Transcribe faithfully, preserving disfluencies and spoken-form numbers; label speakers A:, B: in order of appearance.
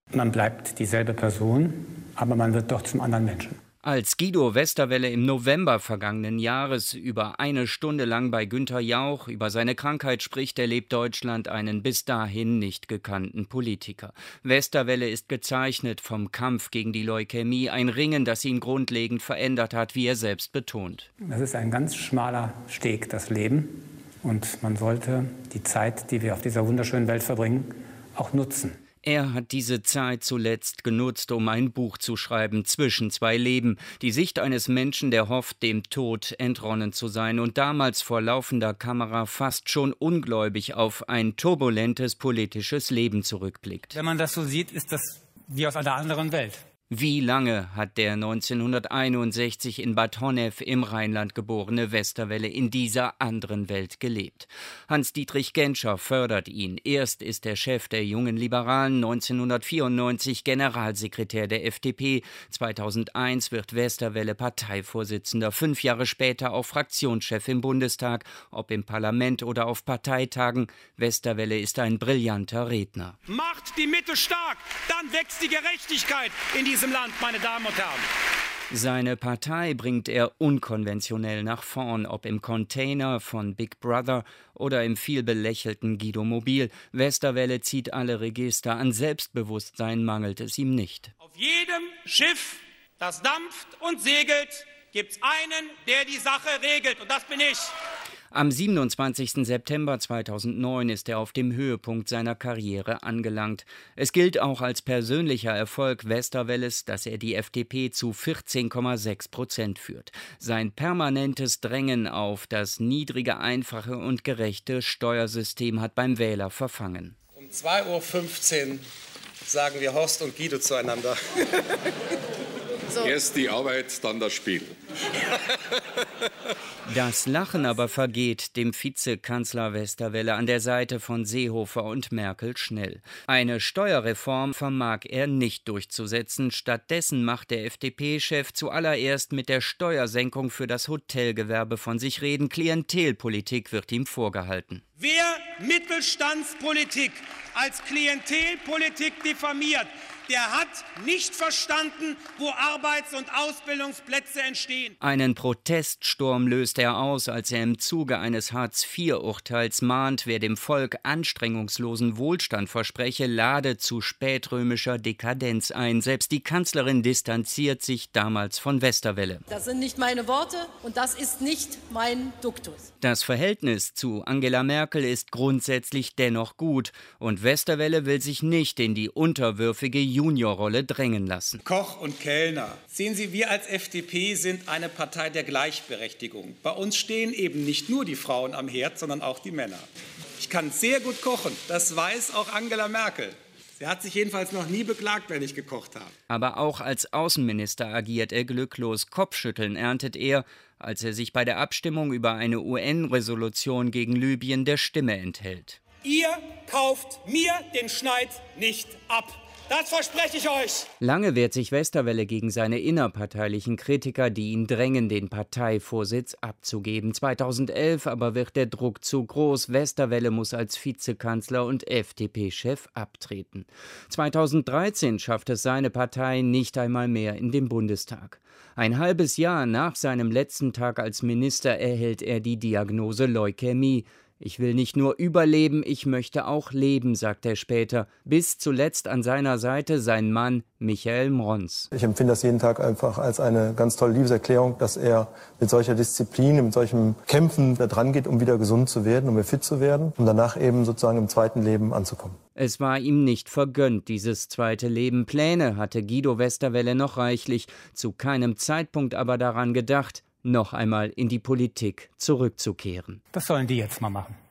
A: Man bleibt dieselbe Person, aber man wird doch zum anderen Menschen.
B: Als Guido Westerwelle im November vergangenen Jahres über eine Stunde lang bei Günther Jauch über seine Krankheit spricht, erlebt Deutschland einen bis dahin nicht gekannten Politiker. Westerwelle ist gezeichnet vom Kampf gegen die Leukämie, ein Ringen, das ihn grundlegend verändert hat, wie er selbst betont.
A: Das ist ein ganz schmaler Steg, das Leben. Und man sollte die Zeit, die wir auf dieser wunderschönen Welt verbringen, auch nutzen.
B: Er hat diese Zeit zuletzt genutzt, um ein Buch zu schreiben, Zwischen zwei Leben. Die Sicht eines Menschen, der hofft, dem Tod entronnen zu sein und damals vor laufender Kamera fast schon ungläubig auf ein turbulentes politisches Leben zurückblickt.
A: Wenn man das so sieht, ist das wie aus einer anderen Welt.
B: Wie lange hat der neunzehnhunderteinundsechzig in Bad Honnef im Rheinland geborene Westerwelle in dieser anderen Welt gelebt? Hans-Dietrich Genscher fördert ihn. Erst ist er Chef der Jungen Liberalen, neunzehnhundertvierundneunzig Generalsekretär der F D P. zweitausendeins wird Westerwelle Parteivorsitzender, fünf Jahre später auch Fraktionschef im Bundestag, ob im Parlament oder auf Parteitagen. Westerwelle ist ein brillanter Redner.
C: Macht die Mitte stark, dann wächst die Gerechtigkeit in diesem Land, meine Damen und Herren.
B: Seine Partei bringt er unkonventionell nach vorn, ob im Container von Big Brother oder im viel belächelten Guido Mobil. Westerwelle zieht alle Register, an Selbstbewusstsein mangelt es ihm nicht.
C: Auf jedem Schiff, das dampft und segelt, gibt's einen, der die Sache regelt, und das bin ich.
B: Am siebenundzwanzigsten September zweitausendneun ist er auf dem Höhepunkt seiner Karriere angelangt. Es gilt auch als persönlicher Erfolg Westerwelles, dass er die F D P zu vierzehn Komma sechs Prozent führt. Sein permanentes Drängen auf das niedrige, einfache und gerechte Steuersystem hat beim Wähler verfangen.
D: Um zwei Uhr fünfzehn sagen wir Horst und Guido zueinander.
E: So. Erst die Arbeit, dann das Spiel.
B: Das Lachen aber vergeht dem Vizekanzler Westerwelle an der Seite von Seehofer und Merkel schnell. Eine Steuerreform vermag er nicht durchzusetzen. Stattdessen macht der F D P-Chef zuallererst mit der Steuersenkung für das Hotelgewerbe von sich reden. Klientelpolitik wird ihm vorgehalten.
C: Wer Mittelstandspolitik als Klientelpolitik diffamiert, der hat nicht verstanden, wo Arbeits- und Ausbildungsplätze entstehen.
B: Einen Proteststurm löst er aus, als er im Zuge eines Hartz vier Urteils mahnt, wer dem Volk anstrengungslosen Wohlstand verspreche, lade zu spätrömischer Dekadenz ein. Selbst die Kanzlerin distanziert sich damals von Westerwelle.
F: Das sind nicht meine Worte und das ist nicht mein Duktus.
B: Das Verhältnis zu Angela Merkel ist grundsätzlich dennoch gut und Westerwelle will sich nicht in die unterwürfige Juniorrolle drängen lassen.
D: Koch und Kellner. Sehen Sie, wir als F D P sind eine Partei der Gleichberechtigung. Bei uns stehen eben nicht nur die Frauen am Herd, sondern auch die Männer. Ich kann sehr gut kochen, das weiß auch Angela Merkel. Sie hat sich jedenfalls noch nie beklagt, wenn ich gekocht habe.
B: Aber auch als Außenminister agiert er glücklos. Kopfschütteln erntet er, als er sich bei der Abstimmung über eine U N-Resolution gegen Libyen der Stimme enthält.
C: Ihr kauft mir den Schneid nicht ab. Das verspreche ich euch.
B: Lange wehrt sich Westerwelle gegen seine innerparteilichen Kritiker, die ihn drängen, den Parteivorsitz abzugeben. zweitausendelf aber wird der Druck zu groß. Westerwelle muss als Vizekanzler und F D P-Chef abtreten. zweitausenddreizehn schafft es seine Partei nicht einmal mehr in den Bundestag. Ein halbes Jahr nach seinem letzten Tag als Minister erhält er die Diagnose Leukämie. Ich will nicht nur überleben, ich möchte auch leben, sagt er später. Bis zuletzt an seiner Seite sein Mann Michael Mrons.
G: Ich empfinde das jeden Tag einfach als eine ganz tolle Liebeserklärung, dass er mit solcher Disziplin, mit solchem Kämpfen da dran geht, um wieder gesund zu werden, um wieder fit zu werden, um danach eben sozusagen im zweiten Leben anzukommen.
B: Es war ihm nicht vergönnt, dieses zweite Leben. Pläne hatte Guido Westerwelle noch reichlich, zu keinem Zeitpunkt aber daran gedacht, noch einmal in die Politik zurückzukehren.
A: Das sollen die jetzt mal machen.